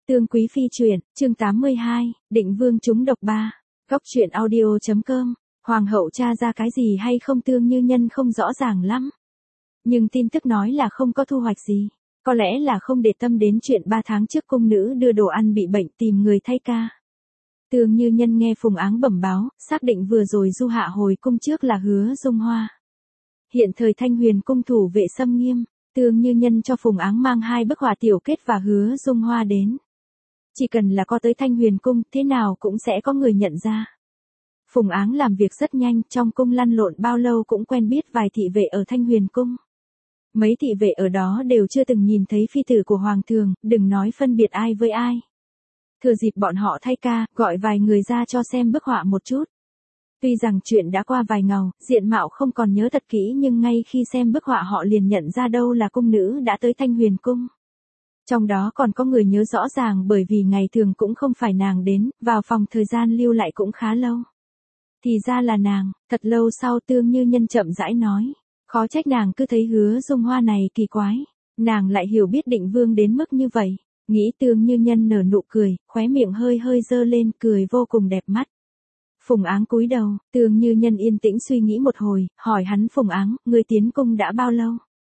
Tương Quý Phi truyện, chương 82, Định Vương trúng độc 3. Góc truyện audio.com. Hoàng hậu tra ra cái gì hay không Tương Như Nhân không rõ ràng lắm. Nhưng tin tức nói là không có thu hoạch gì. Có lẽ là không để tâm đến chuyện 3 tháng trước cung nữ đưa đồ ăn bị bệnh tìm người thay ca. Tương Như Nhân nghe Phùng Áng bẩm báo, xác định vừa rồi du hạ hồi cung trước là Hứa Dung Hoa. Hiện thời Thanh Huyền cung thủ vệ xâm nghiêm, Tương Như Nhân cho Phùng Áng mang 2 bức họa tiểu kết và Hứa Dung Hoa đến. Chỉ cần là có tới Thanh Huyền cung, thế nào cũng sẽ có người nhận ra. Phùng Áng làm việc rất nhanh, trong cung lăn lộn bao lâu cũng quen biết vài thị vệ ở Thanh Huyền cung. Mấy thị vệ ở đó đều chưa từng nhìn thấy phi tử của hoàng thượng, đừng nói phân biệt ai với ai. Thừa dịp bọn họ thay ca, gọi vài người ra cho xem bức họa một chút. Tuy rằng chuyện đã qua vài ngày, diện mạo không còn nhớ thật kỹ nhưng ngay khi xem bức họa họ liền nhận ra đâu là cung nữ đã tới Thanh Huyền cung. Trong đó còn có người nhớ rõ ràng bởi vì ngày thường cũng không phải nàng đến, vào phòng thời gian lưu lại cũng khá lâu. Thì ra là nàng. Thật lâu sau Tương Như Nhân chậm rãi nói. Khó trách nàng cứ thấy Hứa Dung Hoa này kỳ quái. Nàng lại hiểu biết Định Vương đến mức như vậy. Nghĩ Tương Như Nhân nở nụ cười, khóe miệng hơi hơi dơ lên, cười vô cùng đẹp mắt. Phùng Áng cúi đầu, Tương Như Nhân yên tĩnh suy nghĩ một hồi, hỏi hắn Phùng Áng, ngươi tiến cung đã bao lâu?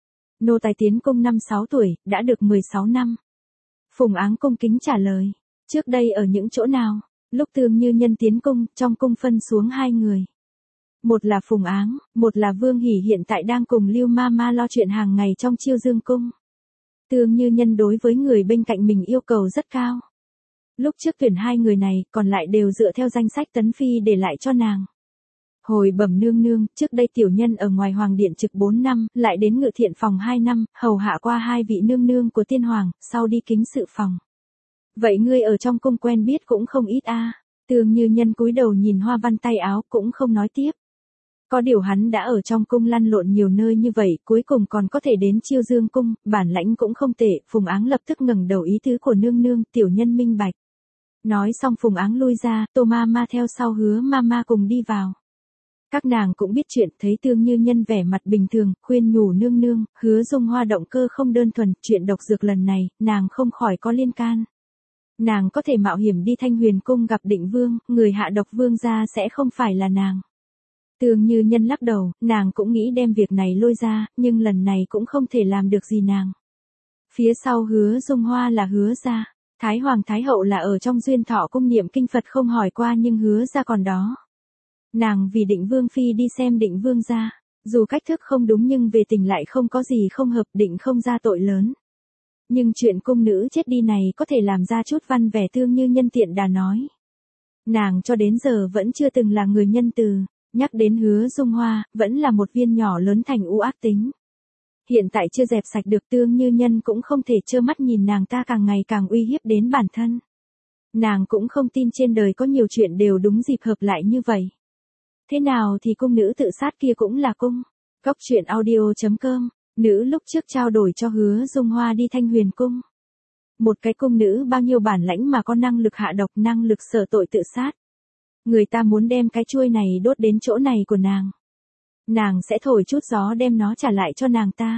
Nô tài tiến cung 5-6 tuổi, đã được 16 năm. Phùng Áng cung kính trả lời. Trước đây ở những chỗ nào? Lúc Tương Như Nhân tiến cung, trong cung phân xuống 2 người. Một là Phùng Áng, một là Vương Hỉ hiện tại đang cùng Lưu Ma lo chuyện hàng ngày trong Chiêu Dương cung. Tương Như Nhân đối với người bên cạnh mình yêu cầu rất cao. Lúc trước tuyển 2 người này, còn lại đều dựa theo danh sách tấn phi để lại cho nàng. Hồi bẩm nương nương, trước đây tiểu nhân ở ngoài hoàng điện trực 4 năm, lại đến ngự thiện phòng 2 năm, hầu hạ qua 2 vị nương nương của tiên hoàng, sau đi kính sự phòng. Vậy ngươi ở trong cung quen biết cũng không ít a. Tương Như Nhân cúi đầu nhìn hoa văn tay áo cũng không nói tiếp. Có điều hắn đã ở trong cung lăn lộn nhiều nơi như vậy, cuối cùng còn có thể đến Chiêu Dương cung, bản lãnh cũng không tệ. Phùng Áng lập tức ngẩng đầu, ý tứ của nương nương, tiểu nhân minh bạch. Nói xong Phùng Áng lui ra, Tô Ma theo sau Hứa Ma cùng đi vào. Các nàng cũng biết chuyện, thấy Tương Như Nhân vẻ mặt bình thường, khuyên nhủ nương nương, Hứa Dung Hoa động cơ không đơn thuần, chuyện độc dược lần này, nàng không khỏi có liên can. Nàng có thể mạo hiểm đi Thanh Huyền cung gặp Định Vương, người hạ độc vương gia sẽ không phải là nàng. Tương Như Nhân lắc đầu, nàng cũng nghĩ đem việc này lôi ra, nhưng lần này cũng không thể làm được gì nàng. Phía sau Hứa Dung Hoa là Hứa gia, Thái Hoàng Thái Hậu là ở trong Duyên Thọ cung niệm kinh Phật không hỏi qua nhưng Hứa gia còn đó. Nàng vì Định Vương phi đi xem Định Vương gia, dù cách thức không đúng nhưng về tình lại không có gì không hợp, định không ra tội lớn. Nhưng chuyện cung nữ chết đi này có thể làm ra chút văn vẻ. Tương Như Nhân tiện đà nói. Nàng cho đến giờ vẫn chưa từng là người nhân từ, nhắc đến Hứa Dung Hoa, vẫn là một viên nhỏ lớn thành u ác tính. Hiện tại chưa dẹp sạch được, Tương Như Nhân cũng không thể trơ mắt nhìn nàng ta càng ngày càng uy hiếp đến bản thân. Nàng cũng không tin trên đời có nhiều chuyện đều đúng dịp hợp lại như vậy. Thế nào thì cung nữ tự sát kia cũng là cung. Góc truyện audio.com. Nữ lúc trước trao đổi cho Hứa Dung Hoa đi Thanh Huyền cung. Một cái cung nữ bao nhiêu bản lãnh mà có năng lực hạ độc, năng lực sở tội tự sát. Người ta muốn đem cái chuôi này đốt đến chỗ này của nàng. Nàng sẽ thổi chút gió đem nó trả lại cho nàng ta.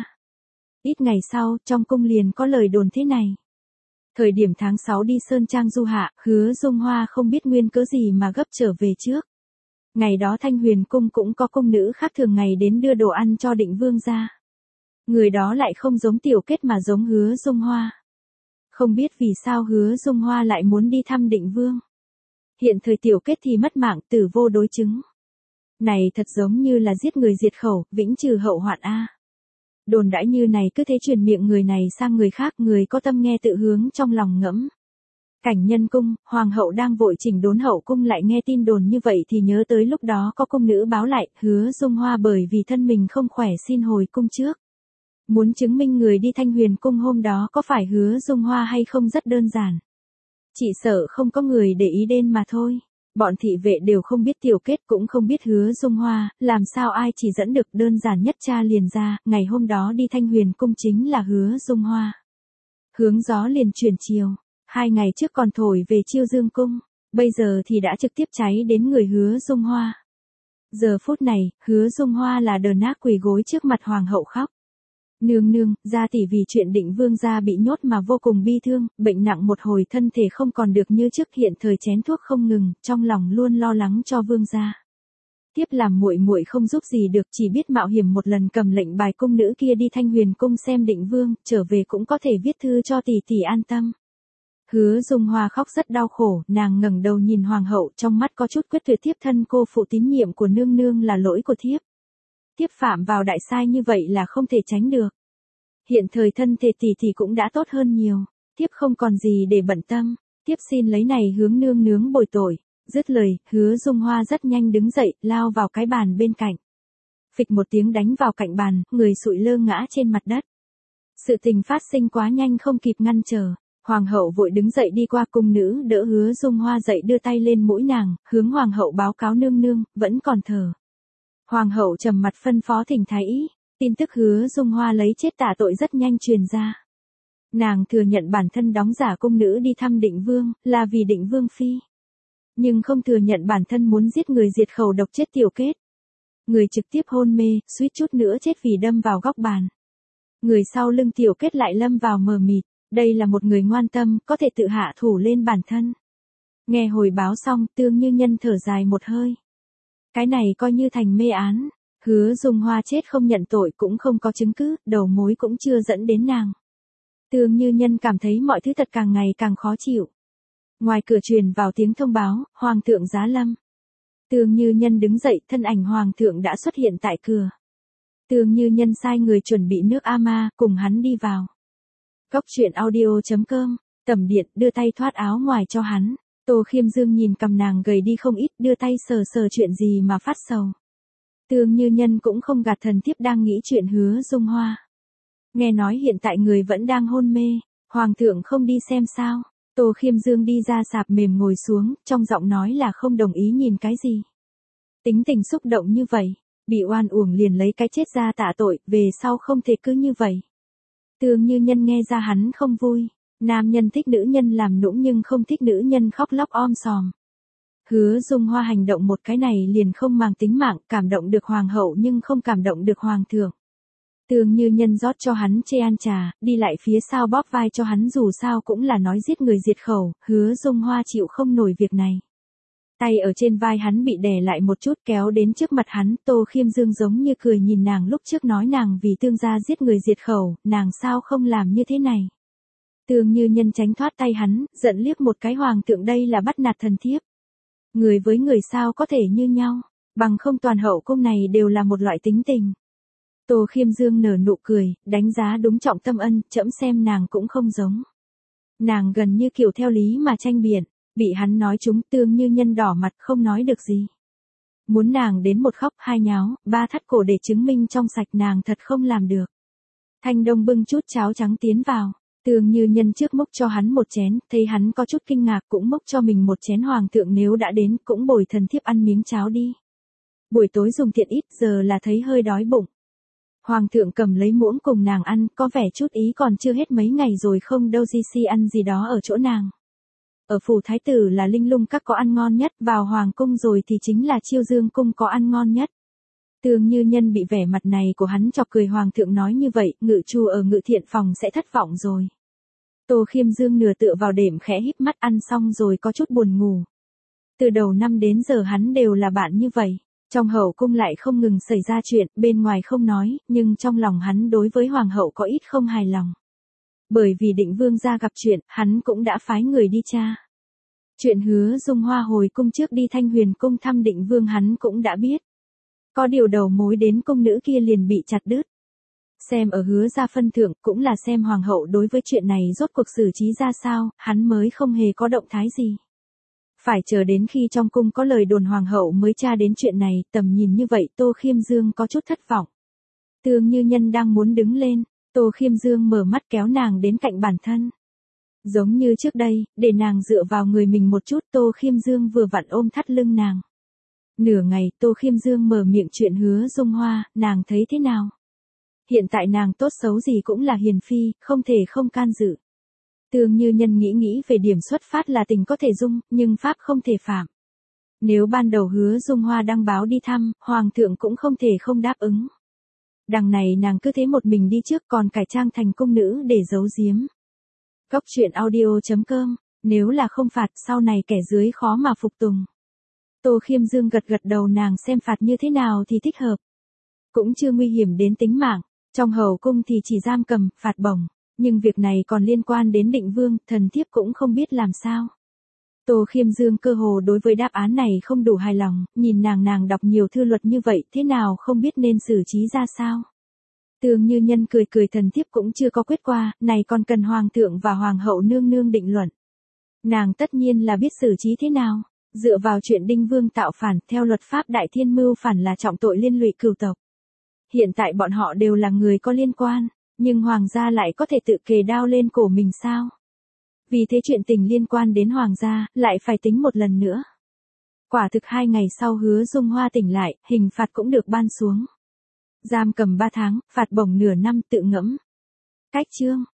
Ít ngày sau, trong cung liền có lời đồn thế này. Thời điểm tháng 6 đi Sơn Trang du hạ, Hứa Dung Hoa không biết nguyên cớ gì mà gấp trở về trước. Ngày đó Thanh Huyền cung cũng có cung nữ khác thường ngày đến đưa đồ ăn cho Định Vương gia. Người đó lại không giống Tiểu Kết mà giống Hứa Dung Hoa. Không biết vì sao Hứa Dung Hoa lại muốn đi thăm Định Vương. Hiện thời Tiểu Kết thì mất mạng, tử vô đối chứng. Này thật giống như là giết người diệt khẩu, vĩnh trừ hậu hoạn a. Đồn đãi như này cứ thế truyền miệng người này sang người khác, người có tâm nghe tự hướng trong lòng ngẫm. Cảnh Nhân cung, hoàng hậu đang vội chỉnh đốn hậu cung lại nghe tin đồn như vậy thì nhớ tới lúc đó có cung nữ báo lại, Hứa Dung Hoa bởi vì thân mình không khỏe xin hồi cung trước. Muốn chứng minh người đi Thanh Huyền cung hôm đó có phải Hứa Dung Hoa hay không rất đơn giản. Chỉ sợ không có người để ý đến mà thôi. Bọn thị vệ đều không biết Tiểu Kết cũng không biết Hứa Dung Hoa, làm sao ai chỉ dẫn được, đơn giản nhất tra liền ra, ngày hôm đó đi Thanh Huyền cung chính là Hứa Dung Hoa. Hướng gió liền chuyển chiều, 2 ngày trước còn thổi về Chiêu Dương cung, bây giờ thì đã trực tiếp cháy đến người Hứa Dung Hoa. Giờ phút này, Hứa Dung Hoa là đờ nát quỳ gối trước mặt hoàng hậu khóc. Nương nương, gia tỷ vì chuyện Định Vương gia bị nhốt mà vô cùng bi thương, bệnh nặng một hồi thân thể không còn được như trước, hiện thời chén thuốc không ngừng, trong lòng luôn lo lắng cho vương gia. Tiếp làm muội muội không giúp gì được, chỉ biết mạo hiểm một lần cầm lệnh bài cung nữ kia đi Thanh Huyền cung xem Định Vương, trở về cũng có thể viết thư cho tỷ tỷ an tâm. Hứa Dung Hoa khóc rất đau khổ, nàng ngẩng đầu nhìn hoàng hậu, trong mắt có chút quyết tuyệt, thiếp thân cô phụ tín nhiệm của nương nương là lỗi của thiếp. Thiếp phạm vào đại sai như vậy là không thể tránh được. Hiện thời thân thể tỷ tỷ cũng đã tốt hơn nhiều, thiếp không còn gì để bận tâm, thiếp xin lấy này hướng nương nướng bồi tội. Dứt lời, Hứa Dung Hoa rất nhanh đứng dậy, lao vào cái bàn bên cạnh. Phịch một tiếng đánh vào cạnh bàn, người sụi lơ ngã trên mặt đất. Sự tình phát sinh quá nhanh không kịp ngăn trở. Hoàng hậu vội đứng dậy đi qua, cung nữ đỡ Hứa Dung Hoa dậy, đưa tay lên mũi nàng, hướng hoàng hậu báo cáo nương nương, vẫn còn thở. Hoàng hậu trầm mặt phân phó thỉnh thái y. Tin tức Hứa Dung Hoa lấy chết tạ tội rất nhanh truyền ra. Nàng thừa nhận bản thân đóng giả cung nữ đi thăm Định Vương, là vì Định Vương phi. Nhưng không thừa nhận bản thân muốn giết người diệt khẩu độc chết Tiểu Kết. Người trực tiếp hôn mê, suýt chút nữa chết vì đâm vào góc bàn. Người sau lưng Tiểu Kết lại lâm vào mờ mịt, đây là một người ngoan tâm, có thể tự hạ thủ lên bản thân. Nghe hồi báo xong, Tương Như Nhân thở dài một hơi. Cái này coi như thành mê án. Hứa Dung Hoa chết không nhận tội, cũng không có chứng cứ, đầu mối cũng chưa dẫn đến nàng. Tương Như Nhân cảm thấy mọi thứ thật càng ngày càng khó chịu. Ngoài cửa truyền vào tiếng thông báo, Hoàng thượng giá lâm. Tương Như Nhân đứng dậy, thân ảnh Hoàng thượng đã xuất hiện tại cửa. Tương Như Nhân sai người chuẩn bị nước ama, cùng hắn đi vào. Góc truyện audio.com, tầm điện, đưa tay thoát áo ngoài cho hắn. Tô Khiêm Dương nhìn cầm nàng gầy đi không ít, đưa tay sờ sờ, chuyện gì mà phát sầu. Tương Như Nhân cũng không gạt thần, thiếp đang nghĩ chuyện Hứa Dung Hoa. Nghe nói hiện tại người vẫn đang hôn mê, Hoàng thượng không đi xem sao. Tô Khiêm Dương đi ra sạp mềm ngồi xuống, trong giọng nói là không đồng ý nhìn cái gì. Tính tình xúc động như vậy, bị oan uổng liền lấy cái chết ra tạ tội, về sau không thể cứ như vậy. Tương Như Nhân nghe ra hắn không vui, nam nhân thích nữ nhân làm nũng nhưng không thích nữ nhân khóc lóc om sòm. Hứa Dung Hoa hành động một cái này liền không màng tính mạng, cảm động được hoàng hậu nhưng không cảm động được hoàng thượng. Tương Như Nhân rót cho hắn chê an trà, đi lại phía sau bóp vai cho hắn, dù sao cũng là nói giết người diệt khẩu, Hứa Dung Hoa chịu không nổi việc này. Tay ở trên vai hắn bị đè lại một chút, kéo đến trước mặt hắn, Tô Khiêm Dương giống như cười nhìn nàng lúc trước nói nàng vì Tương gia giết người diệt khẩu, nàng sao không làm như thế này. Tương Như Nhân tránh thoát tay hắn, giận liếc một cái, hoàng thượng đây là bắt nạt thần thiếp. Người với người sao có thể như nhau, bằng không toàn hậu cung này đều là một loại tính tình. Tô Khiêm Dương nở nụ cười, đánh giá đúng trọng tâm ân, trẫm xem nàng cũng không giống. Nàng gần như kiểu theo lý mà tranh biện, bị hắn nói trúng, Tương Như Nhân đỏ mặt không nói được gì. Muốn nàng đến một khóc hai nháo, ba thắt cổ để chứng minh trong sạch, nàng thật không làm được. Thanh Đông bưng chút cháo trắng tiến vào, Tương Như Nhân trước múc cho hắn một chén, thấy hắn có chút kinh ngạc cũng múc cho mình một chén. Hoàng thượng nếu đã đến cũng bồi thần thiếp ăn miếng cháo đi. Buổi tối dùng tiện ít, giờ là thấy hơi đói bụng. Hoàng thượng cầm lấy muỗng cùng nàng ăn, có vẻ chút ý còn chưa hết mấy ngày rồi không đâu, si ăn gì đó ở chỗ nàng. Ở phủ thái tử là Linh Lung các có ăn ngon nhất, vào hoàng cung rồi thì chính là Chiêu Dương cung có ăn ngon nhất. Tương Như Nhân bị vẻ mặt này của hắn chọc cười, hoàng thượng nói như vậy, ngự chu ở ngự thiện phòng sẽ thất vọng rồi. Tô Khiêm Dương nửa tựa vào đệm khẽ híp mắt, ăn xong rồi có chút buồn ngủ. Từ đầu năm đến giờ hắn đều là bạn như vậy. Trong hậu cung lại không ngừng xảy ra chuyện, bên ngoài không nói, nhưng trong lòng hắn đối với hoàng hậu có ít không hài lòng. Bởi vì Định Vương gia gặp chuyện, hắn cũng đã phái người đi tra. Chuyện Hứa Dung Hoa hồi cung trước đi Thanh Huyền cung thăm Định Vương hắn cũng đã biết. Có điều đầu mối đến cung nữ kia liền bị chặt đứt. Xem ở Hứa gia phân thượng, cũng là xem hoàng hậu đối với chuyện này rốt cuộc xử trí ra sao, hắn mới không hề có động thái gì. Phải chờ đến khi trong cung có lời đồn hoàng hậu mới tra đến chuyện này, tầm nhìn như vậy Tô Khiêm Dương có chút thất vọng. Tương Như Nhân đang muốn đứng lên, Tô Khiêm Dương mở mắt kéo nàng đến cạnh bản thân. Giống như trước đây, để nàng dựa vào người mình một chút, Tô Khiêm Dương vừa vặn ôm thắt lưng nàng. Nửa ngày Tô Khiêm Dương mở miệng chuyện Hứa Dung Hoa, nàng thấy thế nào? Hiện tại nàng tốt xấu gì cũng là hiền phi, không thể không can dự. Tương Như Nhân nghĩ về điểm xuất phát là tình có thể dung, nhưng pháp không thể phạm. Nếu ban đầu Hứa Dung Hoa đăng báo đi thăm, hoàng thượng cũng không thể không đáp ứng. Đằng này nàng cứ thế một mình đi trước còn cải trang thành cung nữ để giấu giếm. Góc truyện audio.com, nếu là không phạt sau này kẻ dưới khó mà phục tùng. Tô Khiêm Dương gật gật đầu, nàng xem phạt như thế nào thì thích hợp. Cũng chưa nguy hiểm đến tính mạng, trong hầu cung thì chỉ giam cầm, phạt bổng. Nhưng việc này còn liên quan đến Định Vương, thần thiếp cũng không biết làm sao. Tô Khiêm Dương cơ hồ đối với đáp án này không đủ hài lòng, nhìn nàng đọc nhiều thư luật như vậy thế nào không biết nên xử trí ra sao. Tương Như Nhân cười cười, thần thiếp cũng chưa có quyết qua, này còn cần hoàng thượng và hoàng hậu nương nương định luận. Nàng tất nhiên là biết xử trí thế nào, dựa vào chuyện Đinh Vương tạo phản, theo luật pháp Đại Thiên mưu phản là trọng tội liên lụy cửu tộc. Hiện tại bọn họ đều là người có liên quan, nhưng hoàng gia lại có thể tự kề đao lên cổ mình sao? Vì thế chuyện tình liên quan đến hoàng gia, lại phải tính một lần nữa. Quả thực 2 ngày sau Hứa Dung Hoa tỉnh lại, hình phạt cũng được ban xuống. Giam cầm 3 tháng, phạt bổng nửa năm, tự ngẫm. Cách chương.